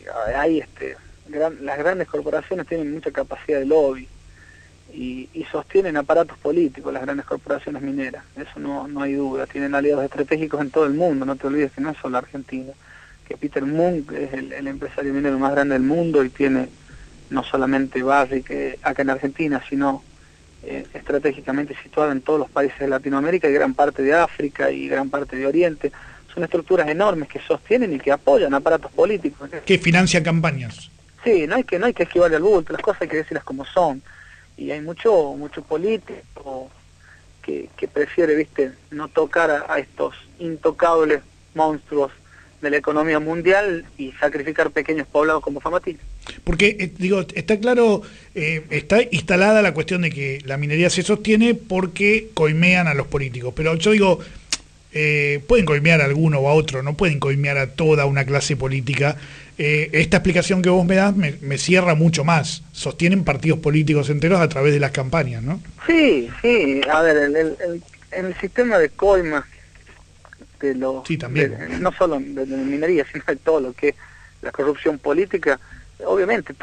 las grandes corporaciones tienen mucha capacidad de lobby y sostienen aparatos políticos las grandes corporaciones mineras, eso no hay duda, tienen aliados estratégicos en todo el mundo, no te olvides que no es solo Argentina, que Peter Munk es el empresario minero más grande del mundo y tiene no solamente Barrick acá en Argentina, sino estratégicamente situado en todos los países de Latinoamérica y gran parte de África y gran parte de Oriente. Son estructuras enormes que sostienen y que apoyan aparatos políticos. Que financian campañas. Sí, no hay que esquivarle al bulto, las cosas hay que decirlas como son. Y hay mucho político que prefiere, viste, no tocar a estos intocables monstruos de la economía mundial y sacrificar pequeños poblados como Famatín. Porque, está claro, está instalada la cuestión de que la minería se sostiene porque coimean a los políticos, pero yo digo, pueden coimear a alguno o a otro, no pueden coimear a toda una clase política. Esta explicación que vos me das me cierra mucho más. Sostienen partidos políticos enteros a través de las campañas, ¿no? Sí, a ver, el sistema de coima sí, también. No solo de minería, sino de todo lo que es la corrupción política, obviamente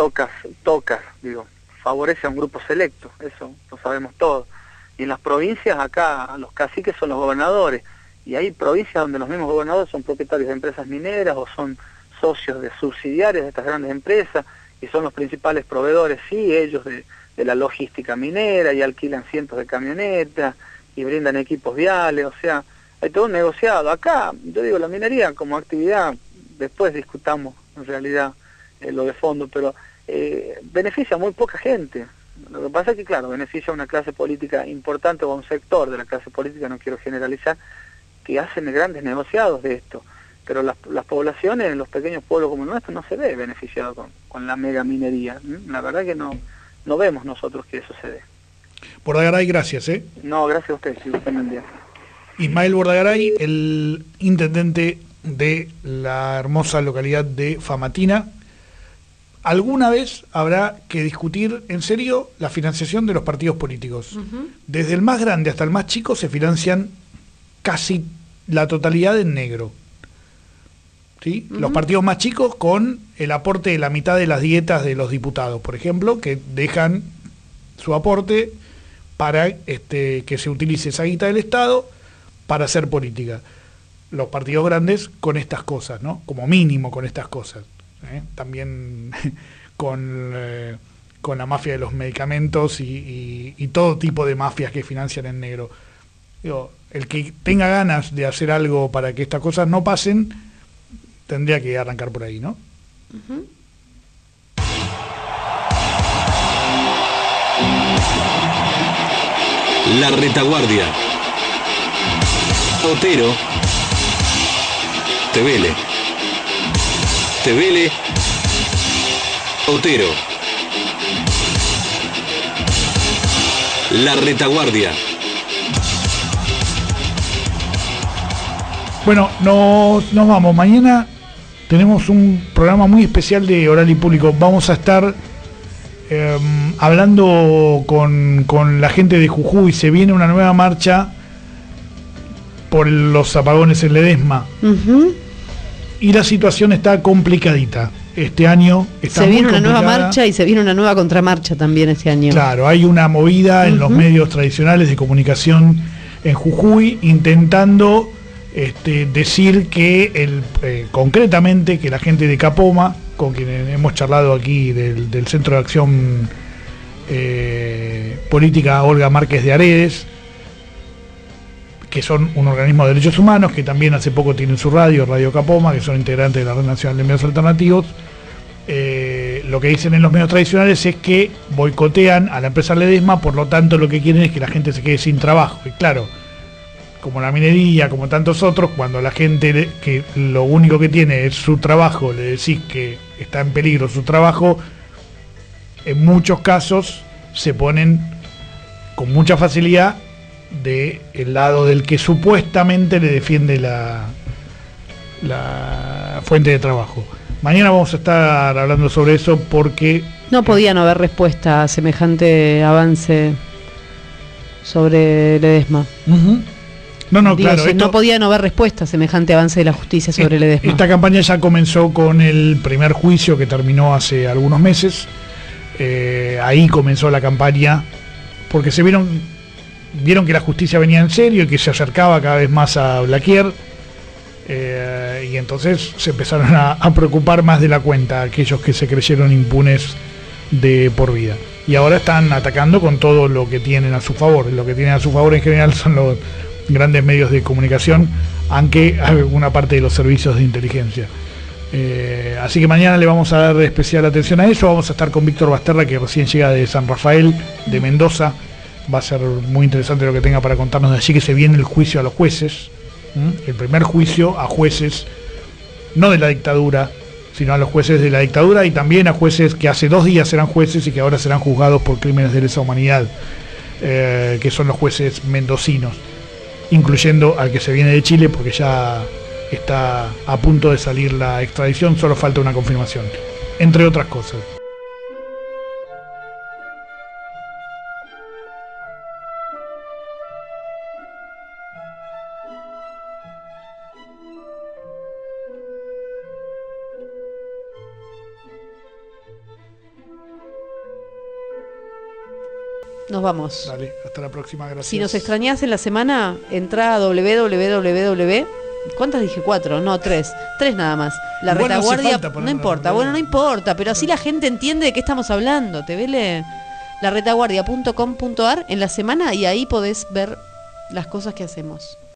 favorece a un grupo selecto, eso lo sabemos todos. Y en las provincias acá los caciques son los gobernadores, y hay provincias donde los mismos gobernadores son propietarios de empresas mineras o son socios de subsidiarias de estas grandes empresas y son los principales proveedores, sí, ellos de la logística minera, y alquilan cientos de camionetas y brindan equipos viales, o sea, hay todo un negociado. Acá, yo digo, la minería como actividad, después discutamos en realidad lo de fondo, pero beneficia a muy poca gente. Lo que pasa es que, claro, beneficia a una clase política importante o a un sector de la clase política, no quiero generalizar, que hacen grandes negociados de esto. Pero las poblaciones en los pequeños pueblos como el nuestro no se ve beneficiado con la mega minería. La verdad que no vemos nosotros que eso se dé. Bordagaray, gracias. No, gracias a ustedes, si usted me envía. Ismael Bordagaray, el intendente de la hermosa localidad de Famatina. Alguna vez habrá que discutir en serio la financiación de los partidos políticos. Desde el más grande hasta el más chico se financian casi la totalidad en negro. ¿Sí? Los partidos más chicos con el aporte de la mitad de las dietas de los diputados, por ejemplo, que dejan su aporte para que se utilice esa guita del Estado para hacer política. Los partidos grandes con estas cosas, ¿no? Como mínimo con estas cosas. También con la mafia de los medicamentos y todo tipo de mafias que financian en negro. Digo, el que tenga ganas de hacer algo para que estas cosas no pasen, tendría que arrancar por ahí, ¿no? La Retaguardia. Otero. Tevele. Tevele. Otero. La Retaguardia. Bueno, nos vamos. Mañana tenemos un programa muy especial de Oral y Público. Vamos a estar hablando con la gente de Jujuy. Se viene una nueva marcha por los apagones en Ledesma. Y la situación está complicadita. Este año está muy complicada. Se viene una nueva marcha y se viene una nueva contramarcha también este año. Claro, hay una movida en los medios tradicionales de comunicación en Jujuy intentando decir que concretamente que la gente de Capoma, con quien hemos charlado aquí del Centro de Acción Política Olga Márquez de Aredes, que son un organismo de derechos humanos, que también hace poco tienen su Radio Capoma, que son integrantes de la Red Nacional de Medios Alternativos. Lo que dicen en los medios tradicionales es que boicotean a la empresa Ledesma, por lo tanto lo que quieren es que la gente se quede sin trabajo. Y claro, como la minería, como tantos otros, cuando la gente que lo único que tiene es su trabajo, le decís que está en peligro su trabajo, en muchos casos se ponen con mucha facilidad del lado del que supuestamente le defiende la fuente de trabajo. Mañana vamos a estar hablando sobre eso porque no podía no haber respuesta a semejante avance sobre Ledesma. No, claro. No podía no haber respuesta a semejante avance de la justicia sobre Ledesma. Esta campaña ya comenzó con el primer juicio que terminó hace algunos meses. Ahí comenzó la campaña porque se vieron que la justicia venía en serio y que se acercaba cada vez más a Blaquier, y entonces se empezaron a preocupar más de la cuenta aquellos que se creyeron impunes de por vida. Y ahora están atacando con todo lo que tienen a su favor. Lo que tienen a su favor en general son los grandes medios de comunicación, aunque alguna parte de los servicios de inteligencia. Así que mañana le vamos a dar especial atención a eso. Vamos a estar con Víctor Basterra, que recién llega de San Rafael, de Mendoza. Va a ser muy interesante lo que tenga para contarnos de allí, que se viene el juicio a los jueces, el primer juicio a jueces, no de la dictadura, sino a los jueces de la dictadura y también a jueces que hace 2 días eran jueces y que ahora serán juzgados por crímenes de lesa humanidad, que son los jueces mendocinos, incluyendo al que se viene de Chile, porque ya está a punto de salir la extradición, solo falta una confirmación, entre otras cosas. Nos vamos. Dale, hasta la próxima, gracias. Si nos extrañás en la semana, entrá a www. ¿Cuántas dije? 4, no 3. 3 nada más. La Retaguardia. No importa, bueno, no importa, pero así la gente entiende de qué estamos hablando. Te vele laretaguardia.com.ar en la semana y ahí podés ver las cosas que hacemos.